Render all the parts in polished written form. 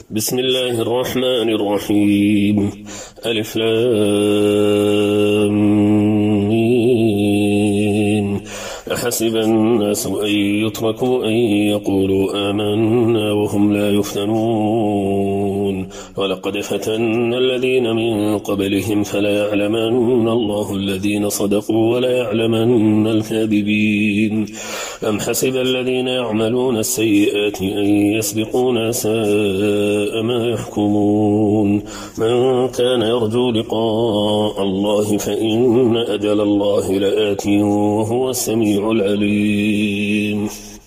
بسم الله الرحمن الرحيم. ألف لام ميم. أحسب الناس أن يتركوا أن يقولوا آمنا وهم لا يفتنون ولقد فتنا الذين من قبلهم فلا يعلمن الله الذين صدقوا ولا يعلمن الكاذبين. أم حسب الذين يعملون السيئات أن يسبقونا ساء ما يحكمون. من كان يرجو لقاء الله فإن أجل الله لآت وهو السميع العليم.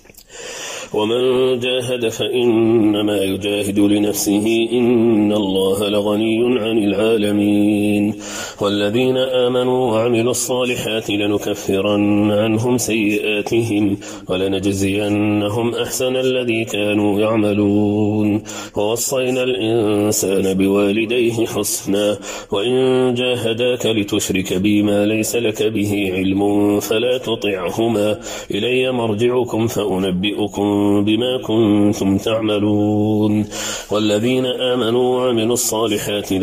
ومن جاهد فإنما يجاهد لنفسه إن الله لغني عن العالمين. والذين آمنوا وعملوا الصالحات لنكفرن عنهم سيئاتهم ولنجزينهم أحسن الذي كانوا يعملون. ووصينا الإنسان بوالديه حسنا وإن جاهداك لتشرك بي ما ليس لك به علم فلا تطعهما إلي مرجعكم فأنبئكم بما كنتم تعملون. والذين آمنوا وعملوا الصالحات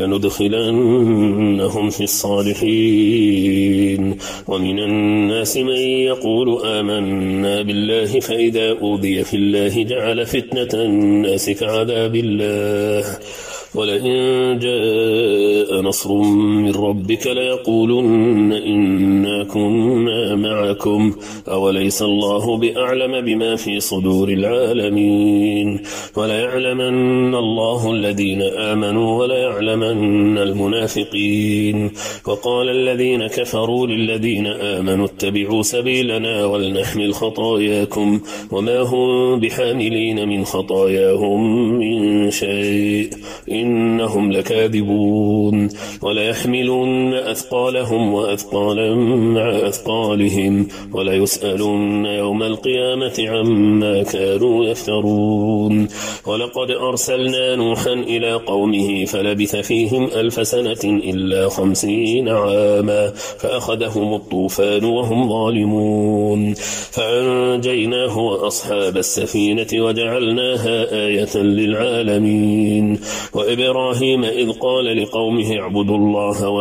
لندخلنهم في الصالحين. ومن الناس من يقول آمنا بالله فإذا أوذي في الله جعل فتنة الناس كعذاب الله. ولئن جاء نصر من ربك ليقولن إنا كنا معكم أوليس الله بأعلم بما في صدور العالمين. وليعلمن الله الذين آمنوا وليعلمن المنافقين. وقال الذين كفروا للذين آمنوا اتبعوا سبيلنا ولنحمل خطاياكم وما هم بحاملين من خطاياهم من شيء إنهم لكاذبون. وليحملن أثقالهم وأثقالا مع أثقالهم وليسألن يوم القيامة عما كانوا يفترون. ولقد أرسلنا نوحا إلى قومه فلبث فيهم 1000 سنة إلا 50 عاما فأخذهم الطوفان وهم ظالمون فأنجيناه وأصحاب السفينة وجعلناها آية للعالمين. وإبراهيم إذ قال لقومه اعبدوا الله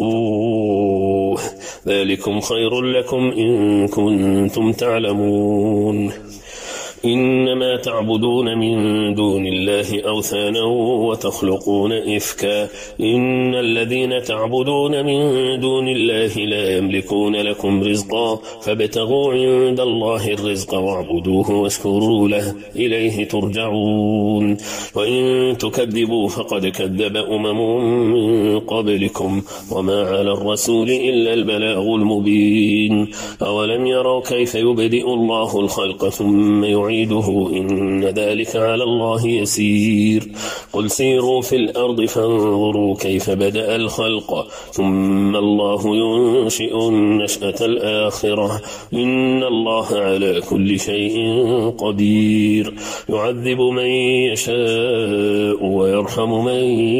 واتقوه ذلكم خير لكم إن كنتم تعلمون. إنما تعبدون من دون الله أوثانا وتخلقون إفكا إن الذين تعبدون من دون الله لا يملكون لكم رزقا فابتغوا عند الله الرزق واعبدوه واشكروا له إليه ترجعون. وإن تكذبوا فقد كذب من قبلكم وما على الرسول إلا البلاغ المبين. أولم يروا كيف يبدئ الله الخلق ثم يعيده إن ذلك على الله يسير. قل سيروا في الأرض فانظروا كيف بدأ الخلق ثم الله ينشئ النشأة الآخرة إن الله على كل شيء قدير. يعذب من يشاء ويرحم من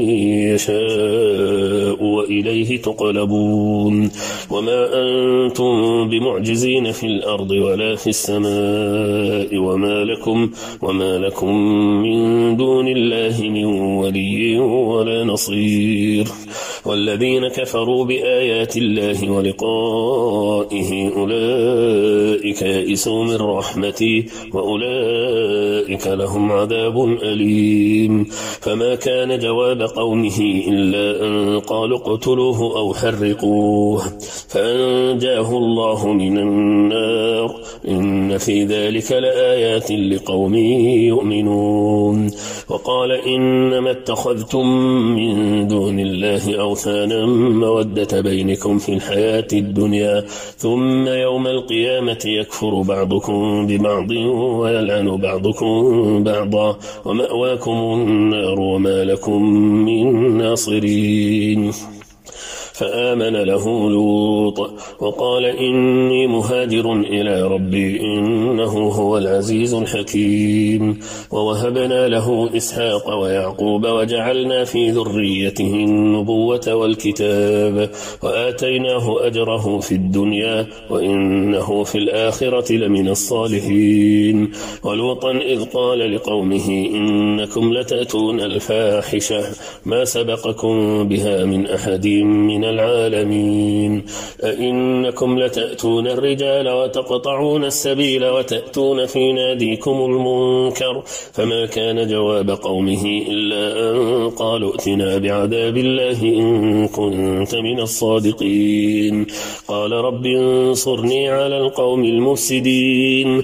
يشاء وإليه تقلبون. وما أنتم بمعجزين في الأرض ولا في السماء وما لكم من دون الله من ولي ولا نصير. والذين كفروا بآيات الله ولقائه أولئك يئسوا من رحمتي وأولئك لهم عذاب أليم. فما كان جواب قومه إلا أن قالوا اقتلوه أو حرقوه فأنجاه الله من النار إن في ذلك لآيات لقوم يؤمنون. وقال إنما اتخذتم من دون الله أوثانا مودة بينكم في الحياة الدنيا ثم يوم القيامة يكفر بعضكم ببعض ويلعن بعضكم بعضا ومأواكم النار وما لكم من ناصرين. فآمن له لوط وقال إني مهاجر إلى ربي إنه هو العزيز الحكيم. ووهبنا له إسحاق ويعقوب وجعلنا في ذريته النبوة والكتاب وآتيناه أجره في الدنيا وإنه في الآخرة لمن الصالحين. ولوطا إذ قال لقومه إنكم لتأتون الفاحشة ما سبقكم بها من أحد من العالمين أئنكم لتأتون الرجال وتقطعون السبيل وتأتون في ناديكم المنكر فما كان جواب قومه إلا أن قالوا ائتنا بعذاب الله إن كنت من الصادقين. قال رب انصرني على القوم المفسدين.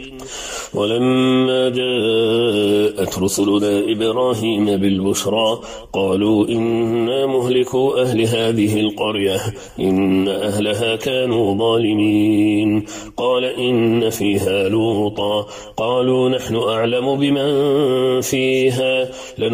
ولما جاءت رسلنا إبراهيم بالبشرى قالوا إنا مهلكوا أهل هذه القرية إن أهلها كانوا ظالمين. قال إن فيها لوطا قالوا نحن أعلم بمن فيها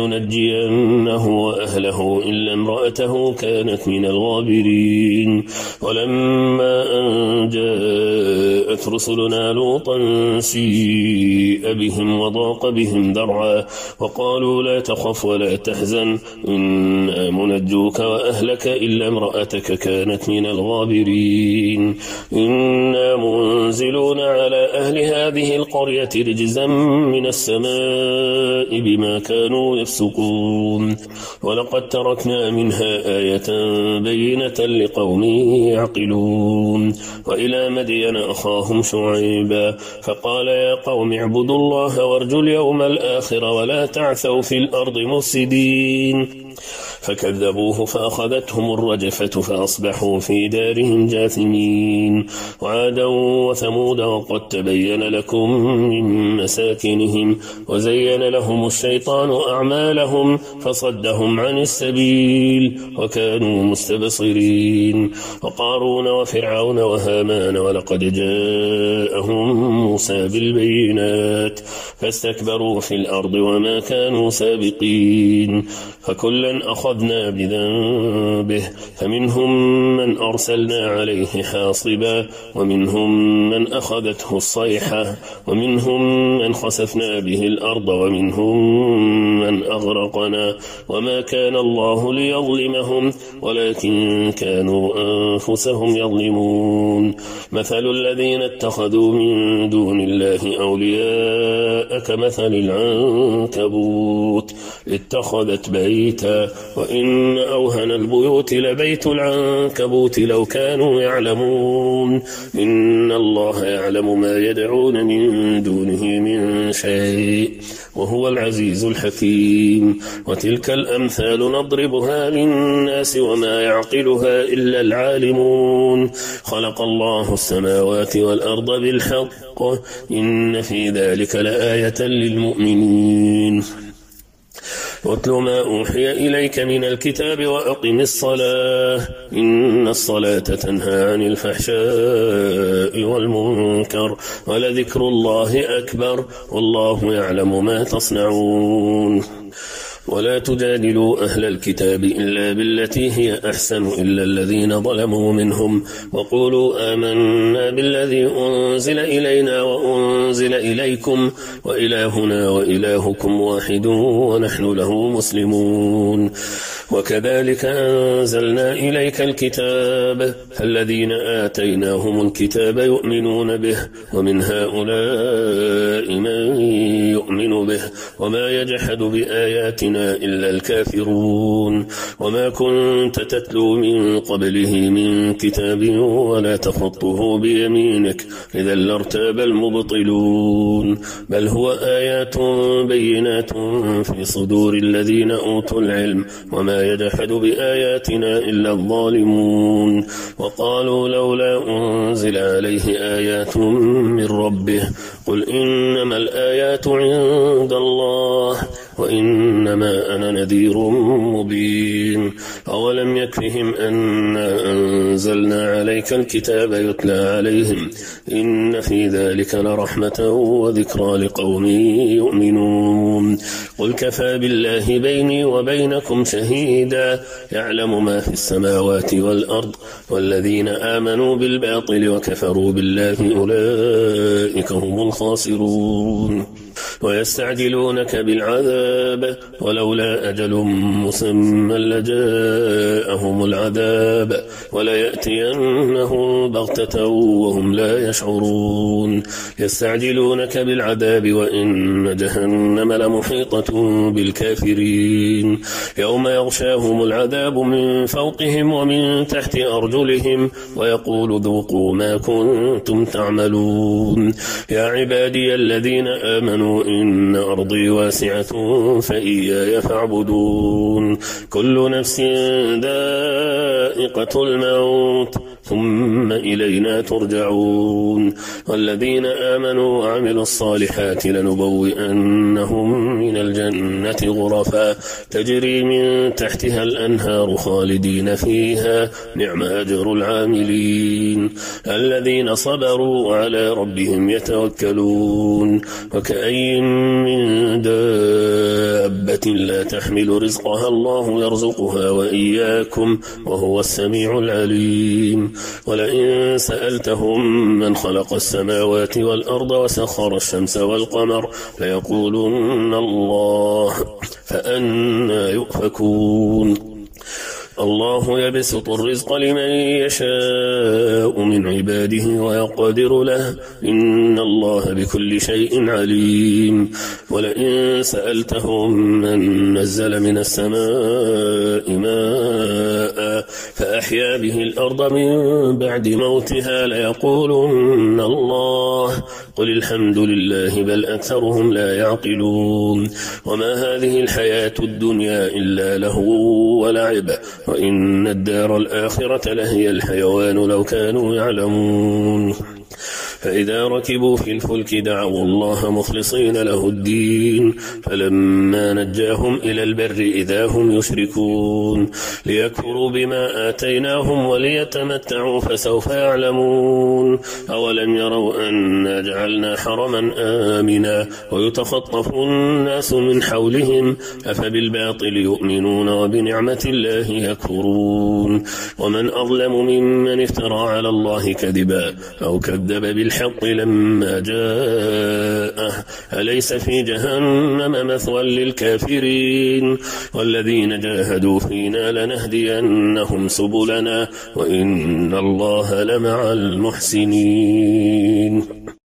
لننجينه وأهله إلا امرأته كانت من الغابرين. ولما أن جاءت رسلنا لوطا سيء بهم وضاق بهم ذرعا وقالوا لا تخف ولا تحزن إنا منجوك وأهلك إلا امرأتك كانت من الغابرين. إنا منزلون على أهل هذه القرية رجزا من السماء بما كانوا يفسقون. ولقد تركنا منها آية بينة لقوم يعقلون. وإلى مدين أخاهم شعيبا فقال يا قوم اعبدوا الله وارجوا اليوم الآخر ولا تعثوا في الأرض مفسدين. فكذبوه فأخذتهم الرجفة فأصبحوا في دارهم جاثمين. وعادا وثمود وقد تبين لكم من مساكنهم وزين لهم الشيطان أعمالهم فصدهم عن السبيل وكانوا مستبصرين. وقارون وفرعون وهامان ولقد جاءهم موسى بالبينات فاستكبروا في الأرض وما كانوا سابقين. فكلا أخذنا بذنبه فمنهم من أرسلنا عليه حاصبا ومنهم من أخذته الصيحة ومنهم من خسفنا به الأرض ومنهم من أغرقنا وما كان الله ليظلمهم ولكن كانوا أنفسهم يظلمون. مثل الذين اتخذوا من دون الله أولياء كمثل العنكبوت اتخذت بيتا وإن أوهن البيوت لبيت العنكبوت لو كانوا يعلمون. إن الله يعلم ما يدعون من دونه من شيء وهو العزيز الحكيم. وتلك الأمثال نضربها للناس وما يعقلها إلا العالمون. خلق الله السماوات والأرض بالحق إن في ذلك لآية للمؤمنين. واتل ما أوحي إليك من الكتاب وأقم الصلاة إن الصلاة تنهى عن الفحشاء والمنكر ولذكر الله أكبر والله يعلم ما تصنعون. ولا تجادلوا أهل الكتاب إلا بالتي هي أحسن إلا الذين ظلموا منهم وقولوا آمنا بالذي أنزل إلينا وأنزل إليكم وإلهنا وإلهكم واحد ونحن له مسلمون. وكذلك أنزلنا إليك الكتاب الذين آتيناهم الكتاب يؤمنون به ومن هؤلاء من يؤمن به وما يجحد بآياتنا إلا الكافرون. وما كنت تتلو من قبله من كتاب ولا تخطه بيمينك إذا لارتاب المبطلون بل هو آيات بينات في صدور الذين أوتوا العلم وما يجحد بآياتنا إلا الظالمون. وقالوا لولا أنزل عليه آيات من ربه قل إنما الآيات عند الله وإنما أنا نذير مبين أولم يكفهم أنا أنزلنا عليك الكتاب يتلى عليهم إن في ذلك لرحمة وذكرى لقوم يؤمنون قل كفى بالله بيني وبينكم شهيدا يعلم ما في السماوات والأرض والذين آمنوا بالباطل وكفروا بالله أولئك هم الخاسرون ويستعجلونك بالعذاب ولولا أجل مسمى لجاءهم العذاب وليأتينهم بغتة وهم لا يشعرون يستعجلونك بالعذاب وإن جهنم لمحيطة بالكافرين يوم يغشاهم العذاب من فوقهم ومن تحت أرجلهم ويقول ذوقوا ما كنتم تعملون يا عبادي الذين آمنوا إن أرضي واسعة فإياي فاعبدون كل نفس ذائقة الموت ثم إلينا ترجعون والذين آمنوا وعملوا الصالحات لنبوئنهم من الجنة غرفا تجري من تحتها الأنهار خالدين فيها نعم أجر العاملين الذين صبروا على ربهم يتوكلون وكأي من دابة لا تحمل رزقها الله يرزقها وإياكم وهو السميع العليم ولئن سألتهم من خلق السماوات والأرض وسخر الشمس والقمر ليقولن الله فأنى يؤفكون الله يبسط الرزق لمن يشاء من عباده ويقدر له إن الله بكل شيء عليم ولئن سألتهم من نزل من السماء ماء فأحيا به الأرض من بعد موتها ليقولن الله قل الحمد لله بل أكثرهم لا يعقلون وما هذه الحياة الدنيا إلا لهو ولعب وإن الدار الآخرة لهي الحيوان لو كانوا يعلمون فإذا ركبوا في الفلك دعوا الله مخلصين له الدين فلما نجاهم إلى البر إذا هم يشركون ليكفروا بما آتيناهم وليتمتعوا فسوف يعلمون أولم يروا أنا جعلنا حرما آمنا ويتخطف الناس من حولهم أفبالباطل يؤمنون وبنعمة الله يكفرون ومن أظلم ممن افترى على الله كذبا أو كذب بالحق لما جاءه أليس في جهنم مثوى للكافرين والذين جاهدوا فينا لنهدينهم سبلنا وإن الله لمع المحسنين